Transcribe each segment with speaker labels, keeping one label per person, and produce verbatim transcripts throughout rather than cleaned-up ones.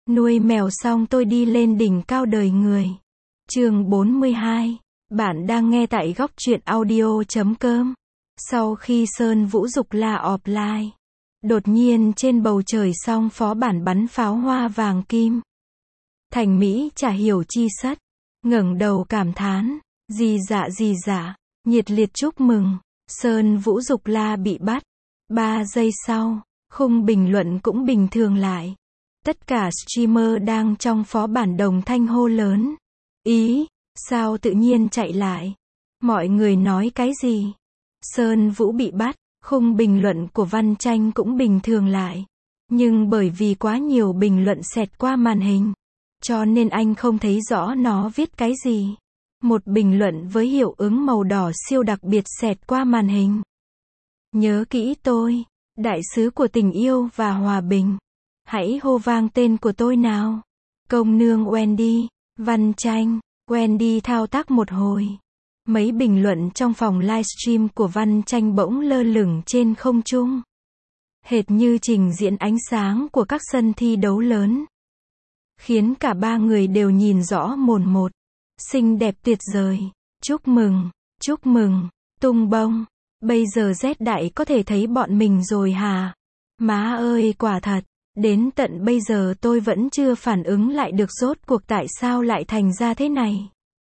Speaker 1: Nuôi mèo xong tôi đi lên đỉnh cao đời người. Chương bốn mươi hai. Bạn đang nghe tại góc truyện audio chấm com. Sau khi Sơn Vũ Dục La offline, đột nhiên trên bầu trời song phó bản bắn pháo hoa vàng kim. Thành Mỹ chả hiểu chi sất, ngẩng đầu cảm thán, gì dạ gì dạ, nhiệt liệt chúc mừng, Sơn Vũ Dục La bị bắt. Ba giây sau, khung bình luận cũng bình thường lại. Tất cả streamer đang trong phó bản đồng thanh hô lớn. Ý, sao tự nhiên chạy lại? Mọi người nói cái gì? Sơn Vũ bị bắt, khung bình luận của Văn Tranh cũng bình thường lại. Nhưng bởi vì quá nhiều bình luận xẹt qua màn hình, cho nên anh không thấy rõ nó viết cái gì. Một bình luận với hiệu ứng màu đỏ siêu đặc biệt xẹt qua màn hình. Nhớ kỹ tôi, đại sứ của tình yêu và hòa bình. Hãy hô vang tên của tôi nào. Công nương Wendy, Văn Tranh, Wendy thao tác một hồi. Mấy bình luận trong phòng livestream của Văn Tranh bỗng lơ lửng trên không trung. Hệt như trình diễn ánh sáng của các sân thi đấu lớn. Khiến cả ba người đều nhìn rõ mồn một. Xinh đẹp tuyệt vời. Chúc mừng, chúc mừng, tung bông. Bây giờ Z Đại có thể thấy bọn mình rồi hả? Má ơi quả thật. Đến tận bây giờ tôi vẫn chưa phản ứng lại được rốt cuộc tại sao lại thành ra thế này.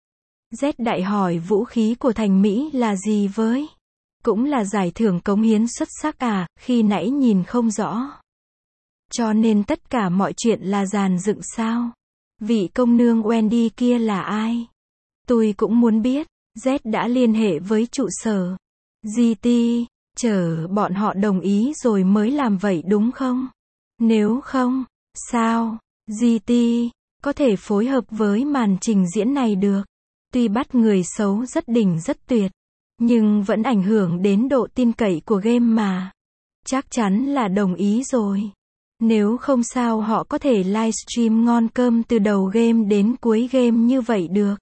Speaker 1: Z Đại hỏi vũ khí của Thành Mỹ là gì với? Cũng là giải thưởng cống hiến xuất sắc à, khi nãy nhìn không rõ. Cho nên tất cả mọi chuyện là dàn dựng sao? Vị công nương Wendy kia là ai? Tôi cũng muốn biết. Z đã liên hệ với trụ sở giê tê, chờ bọn họ đồng ý rồi mới làm vậy đúng không? Nếu không, sao, giê tê, có thể phối hợp với màn trình diễn này được? Tuy bắt người xấu rất đỉnh rất tuyệt, nhưng vẫn ảnh hưởng đến độ tin cậy của game mà. Chắc chắn là đồng ý rồi. Nếu không sao họ có thể livestream ngon cơm từ đầu game đến cuối game như vậy được.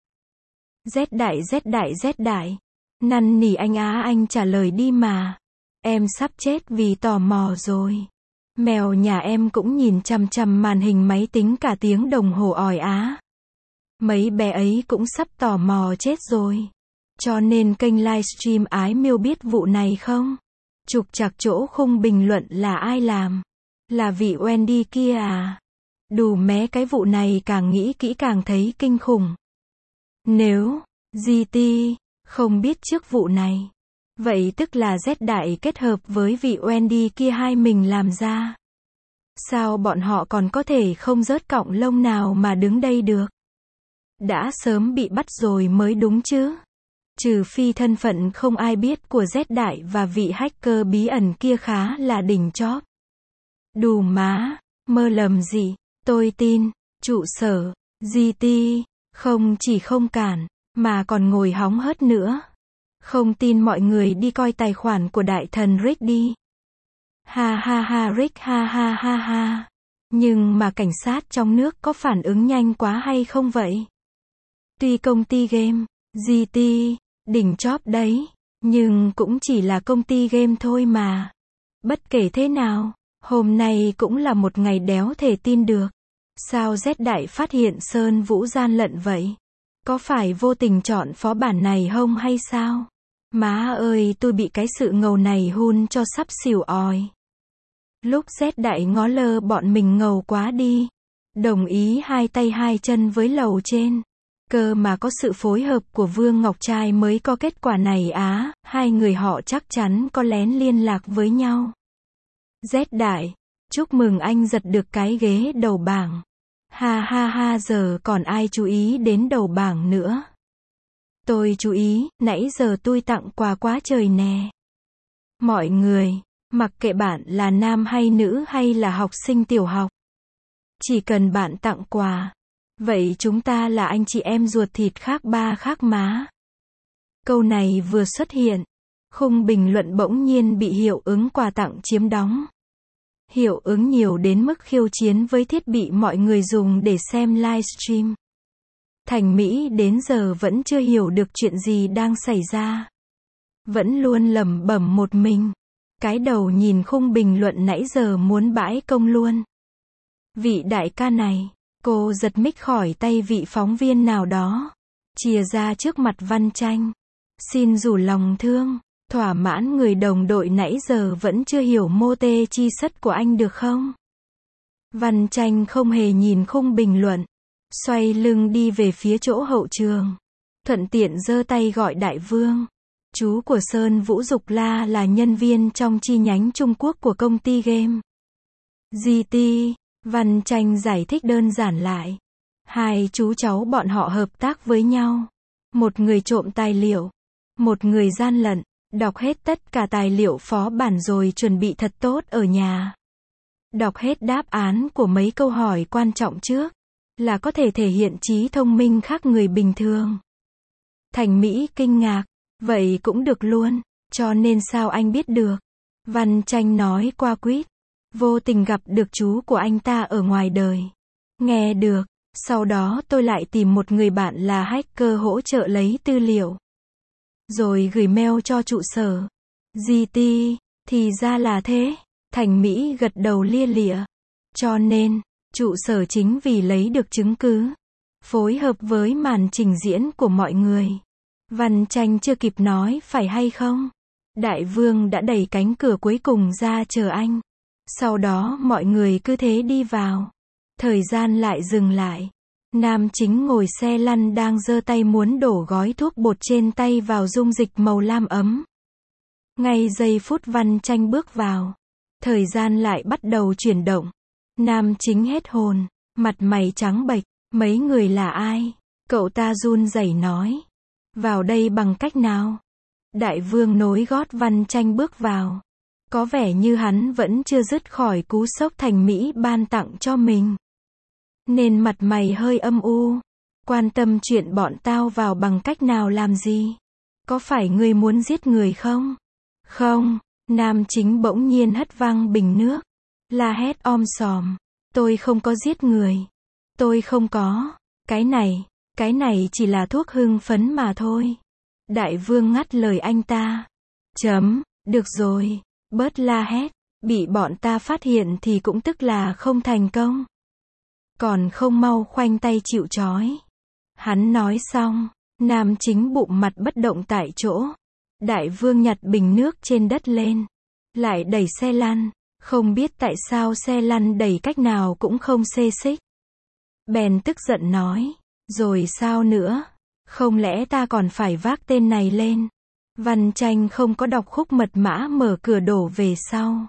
Speaker 1: Z đại Z đại Z đại. Năn nỉ anh á anh trả lời đi mà. Em sắp chết vì tò mò rồi. Mèo nhà em cũng nhìn chằm chằm màn hình máy tính cả tiếng đồng hồ ỏi á. Mấy bé ấy cũng sắp tò mò chết rồi. Cho nên kênh livestream Ái Miêu biết vụ này không? Trục trặc chỗ khung bình luận là ai làm? Là vị Wendy kia à? Đù mé cái vụ này càng nghĩ kỹ càng thấy kinh khủng. Nếu giê tê không biết trước vụ này, vậy tức là Z Đại kết hợp với vị Wendy kia hai mình làm ra. Sao bọn họ còn có thể không rớt cọng lông nào mà đứng đây được? Đã sớm bị bắt rồi mới đúng chứ. Trừ phi thân phận không ai biết của Z Đại và vị hacker bí ẩn kia khá là đỉnh chóp. Đù má, mơ lầm gì, tôi tin, trụ sở giê tê không chỉ không cản, mà còn ngồi hóng hớt nữa. Không tin mọi người đi coi tài khoản của đại thần Rick đi. Ha ha ha Rick ha ha ha ha. Nhưng mà cảnh sát trong nước có phản ứng nhanh quá hay không vậy? Tuy công ty game, giê tê, đỉnh chóp đấy, nhưng cũng chỉ là công ty game thôi mà. Bất kể thế nào, hôm nay cũng là một ngày đéo thể tin được. Sao Z Đại phát hiện Sơn Vũ gian lận vậy? Có phải vô tình chọn phó bản này không hay sao? Má ơi tôi bị cái sự ngầu này hun cho sắp xỉu òi. Lúc Z Đại ngó lơ bọn mình ngầu quá đi. Đồng ý hai tay hai chân với lầu trên. Cơ mà có sự phối hợp của Vương Ngọc Trai mới có kết quả này á. Hai người họ chắc chắn có lén liên lạc với nhau. Z Đại, chúc mừng anh giật được cái ghế đầu bảng. Ha ha ha giờ còn ai chú ý đến đầu bảng nữa. Tôi chú ý, nãy giờ tôi tặng quà quá trời nè. Mọi người, mặc kệ bạn là nam hay nữ hay là học sinh tiểu học. Chỉ cần bạn tặng quà, vậy chúng ta là anh chị em ruột thịt khác ba khác má. Câu này vừa xuất hiện, khung bình luận bỗng nhiên bị hiệu ứng quà tặng chiếm đóng. Hiệu ứng nhiều đến mức khiêu chiến với thiết bị mọi người dùng để xem livestream. Thành Mỹ đến giờ vẫn chưa hiểu được chuyện gì đang xảy ra. Vẫn luôn lẩm bẩm một mình. Cái đầu nhìn khung bình luận nãy giờ muốn bãi công luôn. Vị đại ca này, cô giật mic khỏi tay vị phóng viên nào đó, chìa ra trước mặt Văn Tranh. Xin rủ lòng thương, thỏa mãn người đồng đội nãy giờ vẫn chưa hiểu mô tê chi sất của anh được không? Văn Tranh không hề nhìn khung bình luận, xoay lưng đi về phía chỗ hậu trường, thuận tiện giơ tay gọi Đại Vương. Chú của Sơn Vũ Dục La là nhân viên trong chi nhánh Trung Quốc của công ty game giê tê. Văn Tranh giải thích đơn giản lại. Hai chú cháu bọn họ hợp tác với nhau. Một người trộm tài liệu, một người gian lận, đọc hết tất cả tài liệu phó bản rồi chuẩn bị thật tốt ở nhà. Đọc hết đáp án của mấy câu hỏi quan trọng trước, là có thể thể hiện trí thông minh khác người bình thường. Thành Mỹ kinh ngạc, vậy cũng được luôn, cho nên sao anh biết được? Văn Tranh nói qua quýt, vô tình gặp được chú của anh ta ở ngoài đời. Nghe được, sau đó tôi lại tìm một người bạn là hacker hỗ trợ lấy tư liệu. Rồi gửi mail cho trụ sở giê tê, thì ra là thế. Thành Mỹ gật đầu lia lịa. Cho nên, trụ sở chính vì lấy được chứng cứ, phối hợp với màn trình diễn của mọi người. Văn Tranh chưa kịp nói phải hay không, Đại Vương đã đẩy cánh cửa cuối cùng ra chờ anh. Sau đó mọi người cứ thế đi vào. Thời gian lại dừng lại. Nam chính ngồi xe lăn đang giơ tay muốn đổ gói thuốc bột trên tay vào dung dịch màu lam ấm. Ngay giây phút Văn Tranh bước vào, thời gian lại bắt đầu chuyển động. Nam chính hết hồn, mặt mày trắng bệch. Mấy người là ai? Cậu ta run rẩy nói. Vào đây bằng cách nào? Đại Vương nối gót Văn Tranh bước vào. Có vẻ như hắn vẫn chưa dứt khỏi cú sốc Thành Mỹ ban tặng cho mình, nên mặt mày hơi âm u. Quan tâm chuyện bọn tao vào bằng cách nào làm gì? Có phải ngươi muốn giết người không? Không, nam chính bỗng nhiên hất văng bình nước, la hét om sòm. Tôi không có giết người. Tôi không có. Cái này, cái này chỉ là thuốc hưng phấn mà thôi. Đại Vương ngắt lời anh ta. Chấm, được rồi, bớt la hét. Bị bọn ta phát hiện thì cũng tức là không thành công. Còn không mau khoanh tay chịu trói. Hắn nói xong, nam chính bụng mặt bất động tại chỗ. Đại Vương nhặt bình nước trên đất lên, lại đẩy xe lăn. Không biết tại sao xe lăn đẩy cách nào cũng không xê xích. Bèn tức giận nói, rồi sao nữa? Không lẽ ta còn phải vác tên này lên? Văn Tranh không có đọc khúc mật mã mở cửa đổ về sau.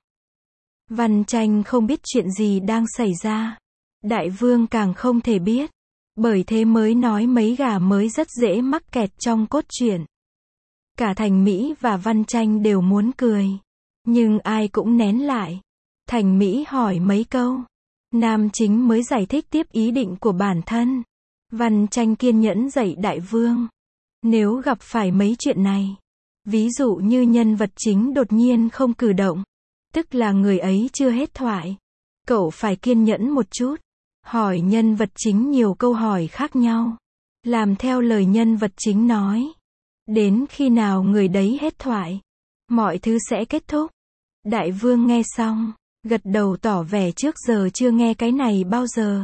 Speaker 1: Văn Tranh không biết chuyện gì đang xảy ra. Đại Vương càng không thể biết. Bởi thế mới nói mấy gà mới rất dễ mắc kẹt trong cốt truyện. Cả Thành Mỹ và Văn Tranh đều muốn cười, nhưng ai cũng nén lại. Thành Mỹ hỏi mấy câu, nam chính mới giải thích tiếp ý định của bản thân. Văn Tranh kiên nhẫn dạy Đại Vương, nếu gặp phải mấy chuyện này, ví dụ như nhân vật chính đột nhiên không cử động, tức là người ấy chưa hết thoại. Cậu phải kiên nhẫn một chút, hỏi nhân vật chính nhiều câu hỏi khác nhau, làm theo lời nhân vật chính nói. Đến khi nào người đấy hết thoại, mọi thứ sẽ kết thúc. Đại Vương nghe xong, gật đầu tỏ vẻ trước giờ chưa nghe cái này bao giờ.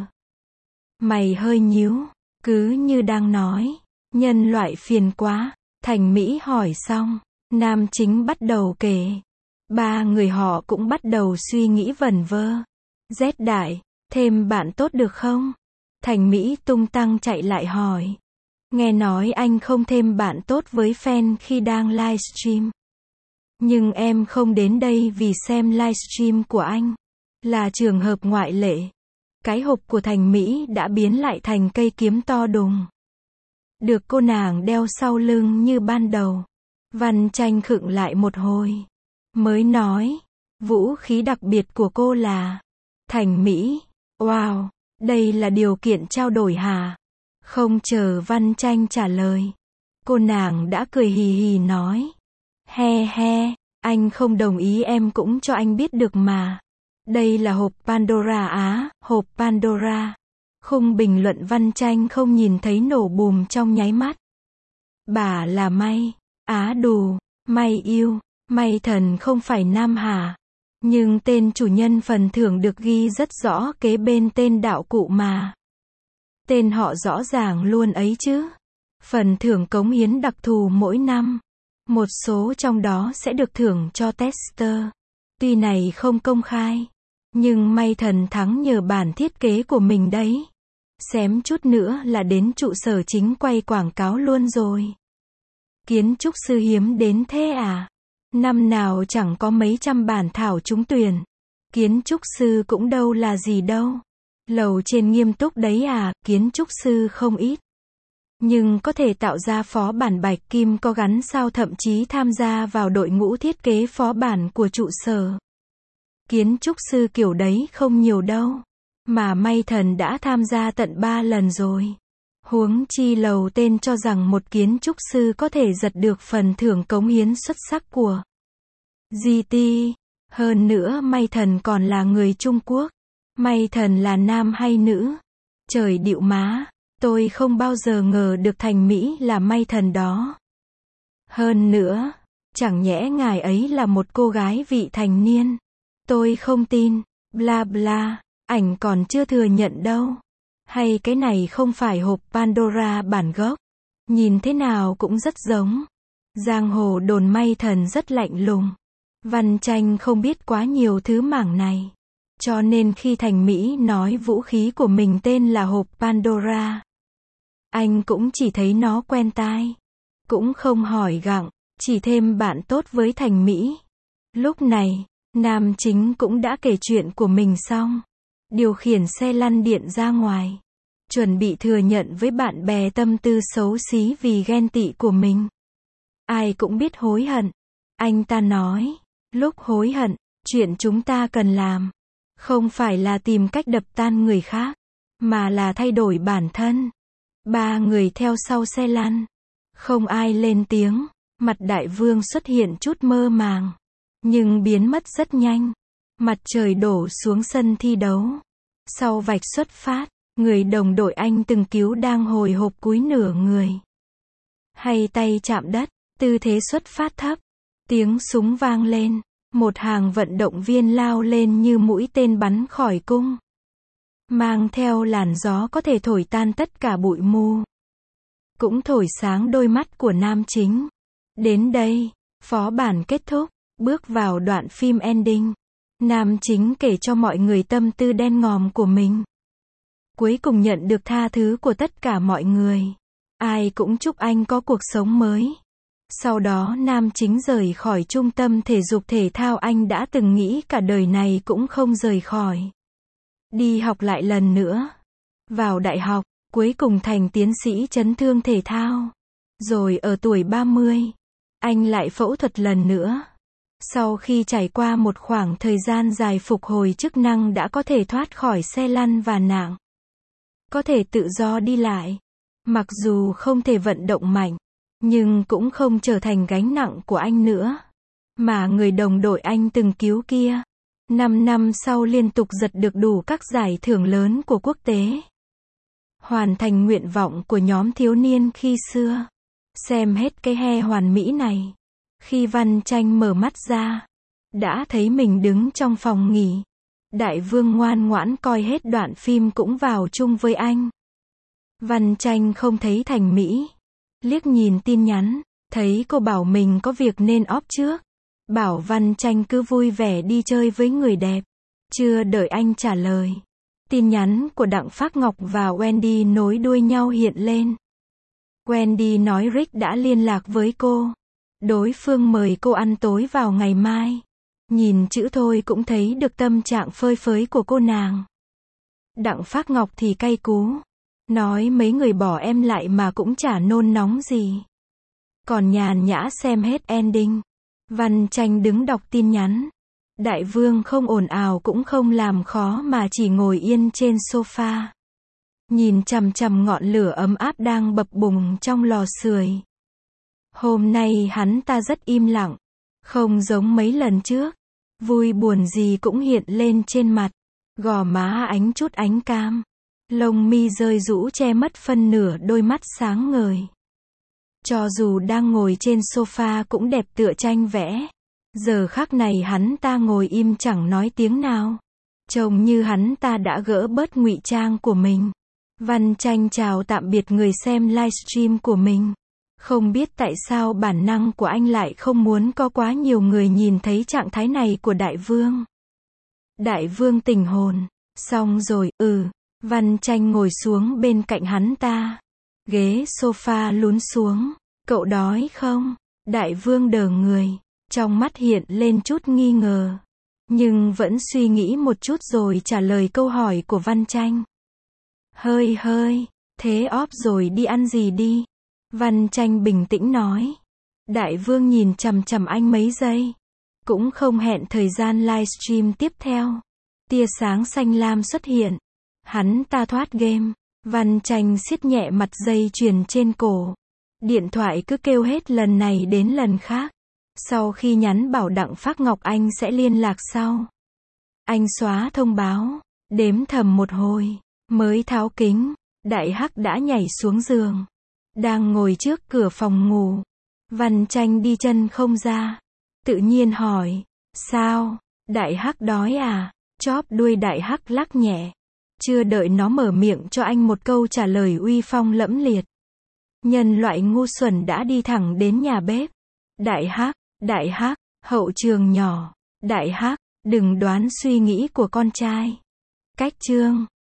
Speaker 1: Mày hơi nhíu, cứ như đang nói, nhân loại phiền quá. Thành Mỹ hỏi xong, nam chính bắt đầu kể. Ba người họ cũng bắt đầu suy nghĩ vẩn vơ. Rét đại, thêm bạn tốt được không? Thành Mỹ tung tăng chạy lại hỏi. Nghe nói anh không thêm bạn tốt với fan khi đang livestream. Nhưng em không đến đây vì xem livestream của anh. Là trường hợp ngoại lệ. Cái hộp của Thành Mỹ đã biến lại thành cây kiếm to đùng. Được cô nàng đeo sau lưng như ban đầu. Văn Tranh khựng lại một hồi. Mới nói, vũ khí đặc biệt của cô là... Thành Mỹ, wow, đây là điều kiện trao đổi hả? Không chờ Văn Tranh trả lời, cô nàng đã cười hì hì nói. He he, anh không đồng ý em cũng cho anh biết được mà. Đây là hộp Pandora á, hộp Pandora. Khung bình luận Văn Tranh không nhìn thấy nổ bùm trong nháy mắt. Bà là May, á đù, May yêu, May thần không phải nam hả? Nhưng tên chủ nhân phần thưởng được ghi rất rõ kế bên tên đạo cụ mà. Tên họ rõ ràng luôn ấy chứ. Phần thưởng cống hiến đặc thù mỗi năm. Một số trong đó sẽ được thưởng cho tester. Tuy này không công khai, nhưng may thần thắng nhờ bản thiết kế của mình đấy. Xém chút nữa là đến trụ sở chính quay quảng cáo luôn rồi. Kiến trúc sư hiếm đến thế à? Năm nào chẳng có mấy trăm bản thảo trúng tuyển. Kiến trúc sư cũng đâu là gì đâu. Lầu trên nghiêm túc đấy à, kiến trúc sư không ít. Nhưng có thể tạo ra phó bản bạch kim có gắn sao, thậm chí tham gia vào đội ngũ thiết kế phó bản của trụ sở. Kiến trúc sư kiểu đấy không nhiều đâu. Mà may thần đã tham gia tận ba lần rồi. Huống chi lầu tên cho rằng một kiến trúc sư có thể giật được phần thưởng cống hiến xuất sắc của giê tê. Hơn nữa may thần còn là người Trung Quốc. May thần là nam hay nữ? Trời điệu má, tôi không bao giờ ngờ được Thành Mỹ là may thần đó. Hơn nữa, chẳng nhẽ ngài ấy là một cô gái vị thành niên? Tôi không tin, bla bla, ảnh còn chưa thừa nhận đâu. Hay cái này không phải hộp Pandora bản gốc? Nhìn thế nào cũng rất giống. Giang hồ đồn may thần rất lạnh lùng. Văn Tranh không biết quá nhiều thứ mảng này. Cho nên khi Thành Mỹ nói vũ khí của mình tên là hộp Pandora, anh cũng chỉ thấy nó quen tai. Cũng không hỏi gặng, chỉ thêm bạn tốt với Thành Mỹ. Lúc này, nam chính cũng đã kể chuyện của mình xong. Điều khiển xe lăn điện ra ngoài. Chuẩn bị thừa nhận với bạn bè tâm tư xấu xí vì ghen tị của mình. Ai cũng biết hối hận. Anh ta nói, lúc hối hận, chuyện chúng ta cần làm không phải là tìm cách đập tan người khác, mà là thay đổi bản thân. Ba người theo sau xe lăn. Không ai lên tiếng. Mặt đại vương xuất hiện chút mơ màng, nhưng biến mất rất nhanh. Mặt trời đổ xuống sân thi đấu. Sau vạch xuất phát, người đồng đội anh từng cứu đang hồi hộp cúi nửa người. Hay tay chạm đất, tư thế xuất phát thấp. Tiếng súng vang lên. Một hàng vận động viên lao lên như mũi tên bắn khỏi cung. Mang theo làn gió có thể thổi tan tất cả bụi mù. Cũng thổi sáng đôi mắt của nam chính. Đến đây, phó bản kết thúc, bước vào đoạn phim ending. Nam chính kể cho mọi người tâm tư đen ngòm của mình. Cuối cùng nhận được tha thứ của tất cả mọi người. Ai cũng chúc anh có cuộc sống mới. Sau đó nam chính rời khỏi trung tâm thể dục thể thao anh đã từng nghĩ cả đời này cũng không rời khỏi. Đi học lại lần nữa. Vào đại học, cuối cùng thành tiến sĩ chấn thương thể thao. Rồi ở tuổi ba mươi, anh lại phẫu thuật lần nữa. Sau khi trải qua một khoảng thời gian dài phục hồi chức năng đã có thể thoát khỏi xe lăn và nạng. Có thể tự do đi lại. Mặc dù không thể vận động mạnh, nhưng cũng không trở thành gánh nặng của anh nữa. Mà người đồng đội anh từng cứu kia, năm năm sau liên tục giật được đủ các giải thưởng lớn của quốc tế. Hoàn thành nguyện vọng của nhóm thiếu niên khi xưa. Xem hết cái he hoàn mỹ này. Khi Văn Tranh mở mắt ra, đã thấy mình đứng trong phòng nghỉ. Đại vương ngoan ngoãn coi hết đoạn phim cũng vào chung với anh. Văn Tranh không thấy Thành Mỹ. Liếc nhìn tin nhắn, thấy cô bảo mình có việc nên off trước. Bảo Văn Tranh cứ vui vẻ đi chơi với người đẹp. Chưa đợi anh trả lời, tin nhắn của Đặng Phác Ngọc và Wendy nối đuôi nhau hiện lên. Wendy nói Rick đã liên lạc với cô. Đối phương mời cô ăn tối vào ngày mai. Nhìn chữ thôi cũng thấy được tâm trạng phơi phới của cô nàng. Đặng Phác Ngọc thì cay cú. Nói mấy người bỏ em lại mà cũng chả nôn nóng gì. Còn nhàn nhã xem hết ending. Văn Tranh đứng đọc tin nhắn. Đại vương không ồn ào cũng không làm khó mà chỉ ngồi yên trên sofa. Nhìn chằm chằm ngọn lửa ấm áp đang bập bùng trong lò sưởi. Hôm nay hắn ta rất im lặng. Không giống mấy lần trước. Vui buồn gì cũng hiện lên trên mặt. Gò má ánh chút ánh cam. Lông mi rơi rũ che mất phân nửa đôi mắt sáng ngời. Cho dù đang ngồi trên sofa cũng đẹp tựa tranh vẽ. Giờ khắc này hắn ta ngồi im chẳng nói tiếng nào. Trông như hắn ta đã gỡ bớt ngụy trang của mình. Văn Tranh chào tạm biệt người xem livestream của mình. Không biết tại sao bản năng của anh lại không muốn có quá nhiều người nhìn thấy trạng thái này của đại vương. Đại vương tỉnh hồn. Xong rồi, ừ. Văn Tranh ngồi xuống bên cạnh hắn ta. Ghế sofa lún xuống. Cậu đói không? Đại vương đờ người. Trong mắt hiện lên chút nghi ngờ. Nhưng vẫn suy nghĩ một chút rồi trả lời câu hỏi của Văn Tranh. Hơi hơi. Thế óp rồi đi ăn gì đi. Văn Tranh bình tĩnh nói. Đại vương nhìn chằm chằm anh mấy giây. Cũng không hẹn thời gian livestream tiếp theo. Tia sáng xanh lam xuất hiện. Hắn ta thoát game. Văn Tranh siết nhẹ mặt dây chuyền trên cổ. Điện thoại cứ kêu hết lần này đến lần khác. Sau khi nhắn bảo Đặng Phác Ngọc anh sẽ liên lạc sau. Anh xóa thông báo. Đếm thầm một hồi. Mới tháo kính. Đại Hắc đã nhảy xuống giường. Đang ngồi trước cửa phòng ngủ. Văn Tranh đi chân không ra. Tự nhiên hỏi. Sao? Đại Hắc đói à? Chóp đuôi Đại Hắc lắc nhẹ. Chưa đợi nó mở miệng cho anh một câu trả lời uy phong lẫm liệt. Nhân loại ngu xuẩn đã đi thẳng đến nhà bếp. Đại Hắc, Đại Hắc, hậu trường nhỏ. Đại Hắc, đừng đoán suy nghĩ của con trai. Cách chương.